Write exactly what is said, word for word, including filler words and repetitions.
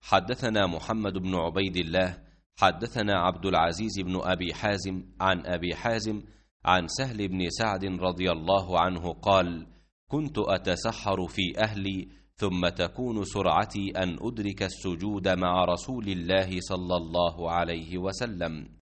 حدثنا محمد بن عبيد الله حدثنا عبد العزيز بن أبي حازم عن أبي حازم عن سهل بن سعد رضي الله عنه قال: كنت أتسحر في أهلي ثم تكون سرعتي أن أدرك السجود مع رسول الله صلى الله عليه وسلم.